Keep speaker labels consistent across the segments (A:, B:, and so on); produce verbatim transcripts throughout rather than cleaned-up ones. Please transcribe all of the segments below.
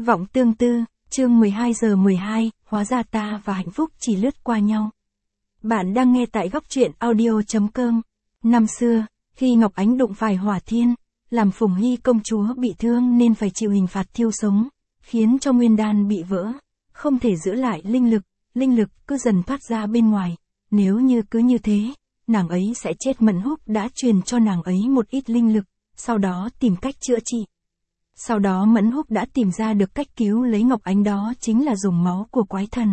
A: Vọng tương tư, chương mười hai giờ mười hai, hóa ra ta và hạnh phúc chỉ lướt qua nhau. Bạn đang nghe tại góc truyện audio chấm com. Năm xưa, khi Ngọc Ánh đụng phải Hỏa Thiên, làm Phùng Hy công chúa bị thương nên phải chịu hình phạt thiêu sống, khiến cho nguyên đan bị vỡ, không thể giữ lại linh lực, linh lực cứ dần thoát ra bên ngoài. Nếu như cứ như thế, nàng ấy sẽ chết. Mẫn Húc đã truyền cho nàng ấy một ít linh lực, sau đó tìm cách chữa trị. Sau đó Mẫn Húc đã tìm ra được cách cứu lấy Ngọc Ánh, đó chính là dùng máu của quái thần.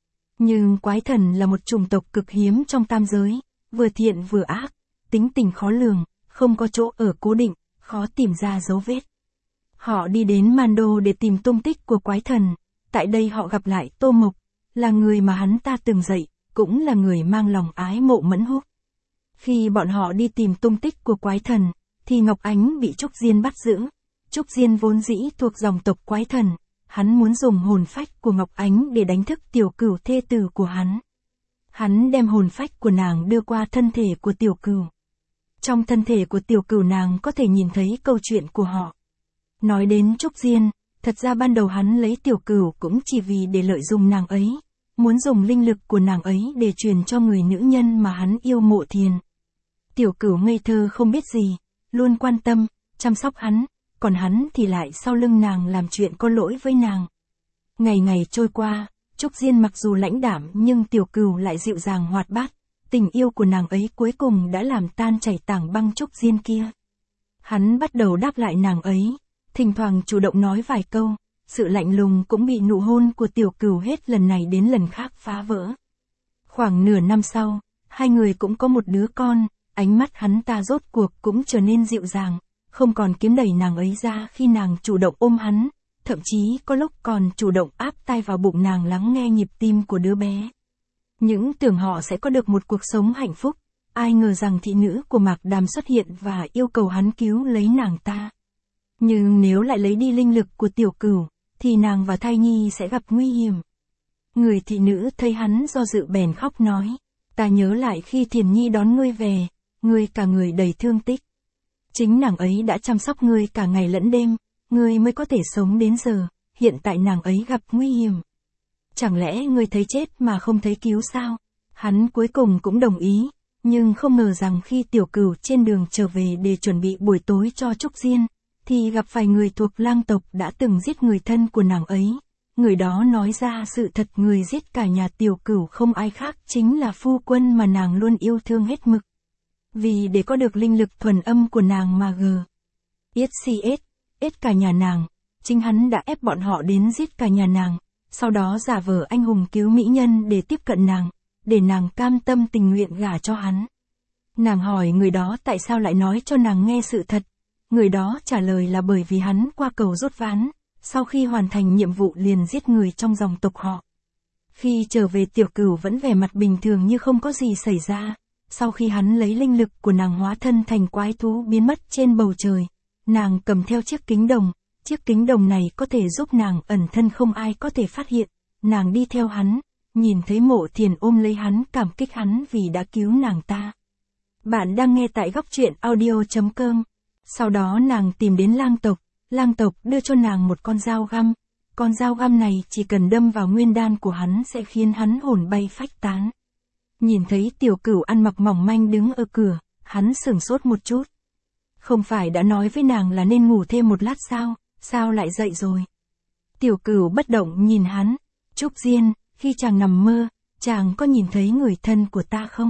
A: Nhưng quái thần là một chủng tộc cực hiếm trong tam giới, vừa thiện vừa ác, tính tình khó lường, không có chỗ ở cố định, khó tìm ra dấu vết. Họ đi đến Mando để tìm tung tích của quái thần, tại đây họ gặp lại Tô Mộc, là người mà hắn ta từng dạy, cũng là người mang lòng ái mộ Mẫn Húc. Khi bọn họ đi tìm tung tích của quái thần, thì Ngọc Ánh bị Trúc Diên bắt giữ. Trúc Diên vốn dĩ thuộc dòng tộc quái thần, hắn muốn dùng hồn phách của Ngọc Ánh để đánh thức Tiểu Cửu, thê tử của hắn. Hắn đem hồn phách của nàng đưa qua thân thể của Tiểu Cửu. Trong thân thể của Tiểu Cửu nàng có thể nhìn thấy câu chuyện của họ. Nói đến Trúc Diên, thật ra ban đầu hắn lấy Tiểu Cửu cũng chỉ vì để lợi dụng nàng ấy, muốn dùng linh lực của nàng ấy để truyền cho người nữ nhân mà hắn yêu Mộ Thiền. Tiểu Cửu ngây thơ không biết gì, luôn quan tâm, chăm sóc hắn, còn hắn thì lại sau lưng nàng làm chuyện có lỗi với nàng. Ngày ngày trôi qua, Trúc Diên mặc dù lãnh đạm nhưng Tiểu Cửu lại dịu dàng hoạt bát, tình yêu của nàng ấy cuối cùng đã làm tan chảy tảng băng Trúc Diên kia. Hắn bắt đầu đáp lại nàng ấy, thỉnh thoảng chủ động nói vài câu, sự lạnh lùng cũng bị nụ hôn của Tiểu Cửu hết lần này đến lần khác phá vỡ. Khoảng nửa năm sau, hai người cũng có một đứa con, ánh mắt hắn ta rốt cuộc cũng trở nên dịu dàng, không còn kiếm đẩy nàng ấy ra khi nàng chủ động ôm hắn, thậm chí có lúc còn chủ động áp tai vào bụng nàng lắng nghe nhịp tim của đứa bé. Những tưởng họ sẽ có được một cuộc sống hạnh phúc, ai ngờ rằng thị nữ của Mạc Đàm xuất hiện và yêu cầu hắn cứu lấy nàng ta. Nhưng nếu lại lấy đi linh lực của Tiểu Cửu, thì nàng và thai nhi sẽ gặp nguy hiểm. Người thị nữ thấy hắn do dự bèn khóc nói, ta nhớ lại khi Thiền Nhi đón ngươi về, ngươi cả người đầy thương tích. Chính nàng ấy đã chăm sóc ngươi cả ngày lẫn đêm, ngươi mới có thể sống đến giờ, hiện tại nàng ấy gặp nguy hiểm. Chẳng lẽ ngươi thấy chết mà không thấy cứu sao? Hắn cuối cùng cũng đồng ý, nhưng không ngờ rằng khi Tiểu Cửu trên đường trở về để chuẩn bị buổi tối cho Trúc Diên, thì gặp phải người thuộc lang tộc đã từng giết người thân của nàng ấy. Người đó nói ra sự thật, người giết cả nhà Tiểu Cửu không ai khác chính là phu quân mà nàng luôn yêu thương hết mực. Vì để có được linh lực thuần âm của nàng mà gờ. Yết si ết, ết cả nhà nàng, chính hắn đã ép bọn họ đến giết cả nhà nàng, sau đó giả vờ anh hùng cứu mỹ nhân để tiếp cận nàng, để nàng cam tâm tình nguyện gả cho hắn. Nàng hỏi người đó tại sao lại nói cho nàng nghe sự thật. Người đó trả lời là bởi vì hắn qua cầu rút ván, sau khi hoàn thành nhiệm vụ liền giết người trong dòng tộc họ. Khi trở về Tiểu Cửu vẫn vẻ mặt bình thường như không có gì xảy ra. Sau khi hắn lấy linh lực của nàng hóa thân thành quái thú biến mất trên bầu trời, nàng cầm theo chiếc kính đồng, chiếc kính đồng này có thể giúp nàng ẩn thân không ai có thể phát hiện. Nàng đi theo hắn, nhìn thấy Mộ Thiền ôm lấy hắn, cảm kích hắn vì đã cứu nàng ta. Bạn đang nghe tại góc truyện audio chấm com. Sau đó nàng tìm đến lang tộc, lang tộc đưa cho nàng một con dao găm. Con dao găm này chỉ cần đâm vào nguyên đan của hắn sẽ khiến hắn hồn bay phách tán. Nhìn thấy Tiểu Cửu ăn mặc mỏng manh đứng ở cửa, hắn sửng sốt một chút. Không phải đã nói với nàng là nên ngủ thêm một lát sao, sao lại dậy rồi? Tiểu Cửu bất động nhìn hắn, Trúc Diên, khi chàng nằm mơ, chàng có nhìn thấy người thân của ta không?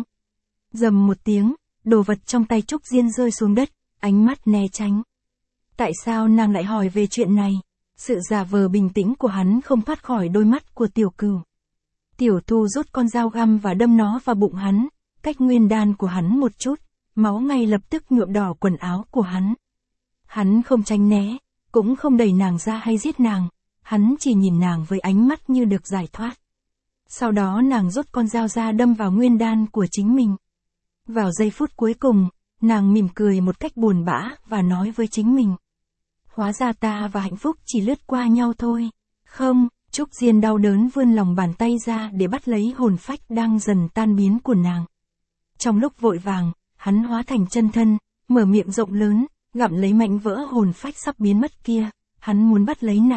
A: Rầm một tiếng, đồ vật trong tay Trúc Diên rơi xuống đất, ánh mắt né tránh. Tại sao nàng lại hỏi về chuyện này? Sự giả vờ bình tĩnh của hắn không thoát khỏi đôi mắt của Tiểu Cửu. Tiểu Thu rút con dao găm và đâm nó vào bụng hắn, cách nguyên đan của hắn một chút, máu ngay lập tức nhuộm đỏ quần áo của hắn. Hắn không tránh né, cũng không đẩy nàng ra hay giết nàng, hắn chỉ nhìn nàng với ánh mắt như được giải thoát. Sau đó nàng rút con dao ra đâm vào nguyên đan của chính mình. Vào giây phút cuối cùng, nàng mỉm cười một cách buồn bã và nói với chính mình. Hóa ra ta và hạnh phúc chỉ lướt qua nhau thôi. Không. Trúc Diên đau đớn vươn lòng bàn tay ra để bắt lấy hồn phách đang dần tan biến của nàng. Trong lúc vội vàng, hắn hóa thành chân thân, mở miệng rộng lớn, gặm lấy mảnh vỡ hồn phách sắp biến mất kia. Hắn muốn bắt lấy nàng,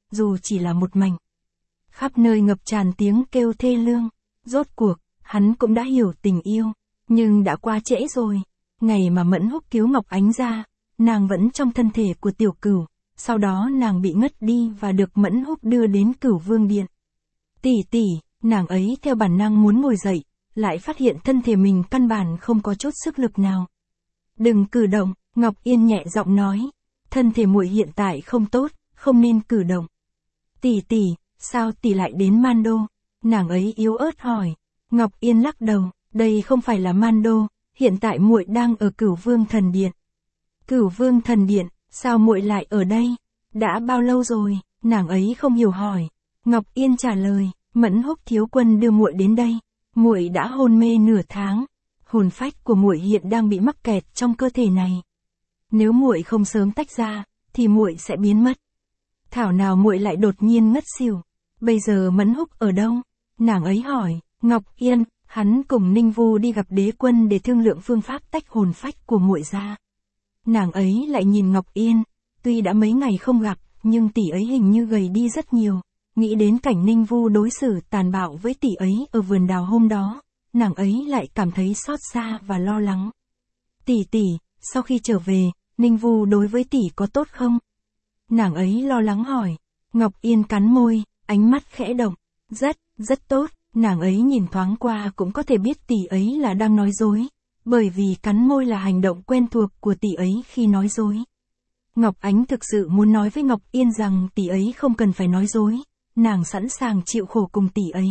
A: dù chỉ là một mảnh. Khắp nơi ngập tràn tiếng kêu thê lương. Rốt cuộc, hắn cũng đã hiểu tình yêu, nhưng đã quá trễ rồi. Ngày mà Mẫn Húc cứu Ngọc Ánh ra, nàng vẫn trong thân thể của Tiểu Cửu, sau đó nàng bị ngất đi và được Mẫn Húc đưa đến Cửu Vương Điện. Tỷ tỷ, nàng ấy theo bản năng muốn ngồi dậy, lại phát hiện thân thể mình căn bản không có chút sức lực nào. Đừng cử động, Ngọc Yên nhẹ giọng nói, thân thể muội hiện tại không tốt, không nên cử động. Tỷ tỷ, sao tỷ lại đến Man Đô? Nàng ấy yếu ớt hỏi. Ngọc Yên lắc đầu, đây không phải là Man Đô, hiện tại muội đang ở Cửu Vương Thần Điện. Cửu Vương Thần Điện, sao muội lại ở đây? Đã bao lâu rồi? Nàng ấy không hiểu hỏi. Ngọc Yên trả lời, Mẫn Húc thiếu quân đưa muội đến đây, muội đã hôn mê nửa tháng, hồn phách của muội hiện đang bị mắc kẹt trong cơ thể này. Nếu muội không sớm tách ra, thì muội sẽ biến mất. Thảo nào muội lại đột nhiên ngất xỉu. Bây giờ Mẫn Húc ở đâu? Nàng ấy hỏi. Ngọc Yên, hắn cùng Ninh Vu đi gặp đế quân để thương lượng phương pháp tách hồn phách của muội ra. Nàng ấy lại nhìn Ngọc Yên, tuy đã mấy ngày không gặp, nhưng tỷ ấy hình như gầy đi rất nhiều. Nghĩ đến cảnh Ninh Vu đối xử tàn bạo với tỷ ấy ở vườn đào hôm đó, nàng ấy lại cảm thấy xót xa và lo lắng. Tỷ tỷ, sau khi trở về, Ninh Vu đối với tỷ có tốt không? Nàng ấy lo lắng hỏi. Ngọc Yên cắn môi, ánh mắt khẽ động. Rất, rất tốt. Nàng ấy nhìn thoáng qua cũng có thể biết tỷ ấy là đang nói dối, bởi vì cắn môi là hành động quen thuộc của tỷ ấy khi nói dối. Ngọc Ánh thực sự muốn nói với Ngọc Yên rằng tỷ ấy không cần phải nói dối, nàng sẵn sàng chịu khổ cùng tỷ ấy.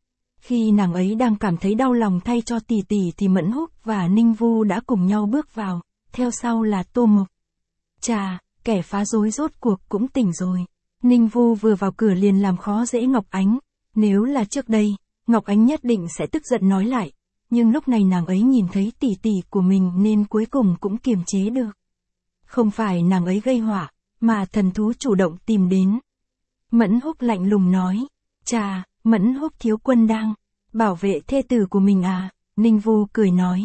A: Khi nàng ấy đang cảm thấy đau lòng thay cho tỷ tỷ thì Mẫn Húc và Ninh Vu đã cùng nhau bước vào, theo sau là Tô Mộc. Chà, kẻ phá rối rốt cuộc cũng tỉnh rồi. Ninh Vu vừa vào cửa liền làm khó dễ Ngọc Ánh, nếu là trước đây, Ngọc Ánh nhất định sẽ tức giận nói lại, nhưng lúc này nàng ấy nhìn thấy tỷ tỷ của mình nên cuối cùng cũng kiềm chế được. Không phải nàng ấy gây họa, mà thần thú chủ động tìm đến. Mẫn Húc lạnh lùng nói, chà, Mẫn Húc thiếu quân đang bảo vệ thê tử của mình à? Ninh Vu cười nói.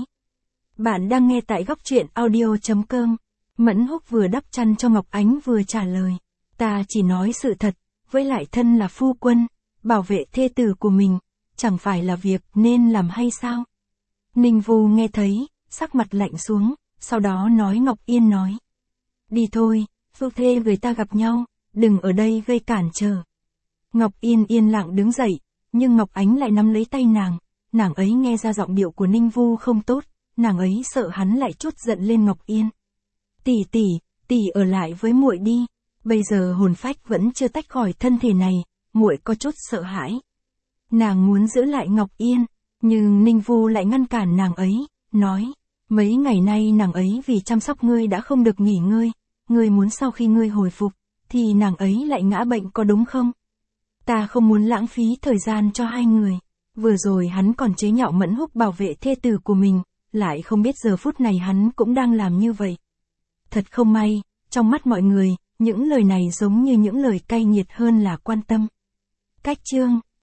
A: Bạn đang nghe tại góc truyện audio chấm com. Mẫn Húc vừa đắp chăn cho Ngọc Ánh vừa trả lời, ta chỉ nói sự thật, với lại thân là phu quân, bảo vệ thê tử của mình, chẳng phải là việc nên làm hay sao? Ninh Vu nghe thấy, sắc mặt lạnh xuống, sau đó nói Ngọc Yên nói. Đi thôi, phu thê người ta gặp nhau, đừng ở đây gây cản trở. Ngọc Yên yên lặng đứng dậy, nhưng Ngọc Ánh lại nắm lấy tay nàng, nàng ấy nghe ra giọng điệu của Ninh Vu không tốt, nàng ấy sợ hắn lại trút giận lên Ngọc Yên. Tỷ tỷ, tỷ ở lại với muội đi, bây giờ hồn phách vẫn chưa tách khỏi thân thể này, muội có chút sợ hãi. Nàng muốn giữ lại Ngọc Yên, nhưng Ninh Vu lại ngăn cản nàng ấy, nói, mấy ngày nay nàng ấy vì chăm sóc ngươi đã không được nghỉ ngơi, ngươi muốn sau khi ngươi hồi phục, thì nàng ấy lại ngã bệnh có đúng không? Ta không muốn lãng phí thời gian cho hai người. Vừa rồi hắn còn chế nhạo Mẫn Húc bảo vệ thê tử của mình, lại không biết giờ phút này hắn cũng đang làm như vậy. Thật không may, trong mắt mọi người, những lời này giống như những lời cay nghiệt hơn là quan tâm. Cách chương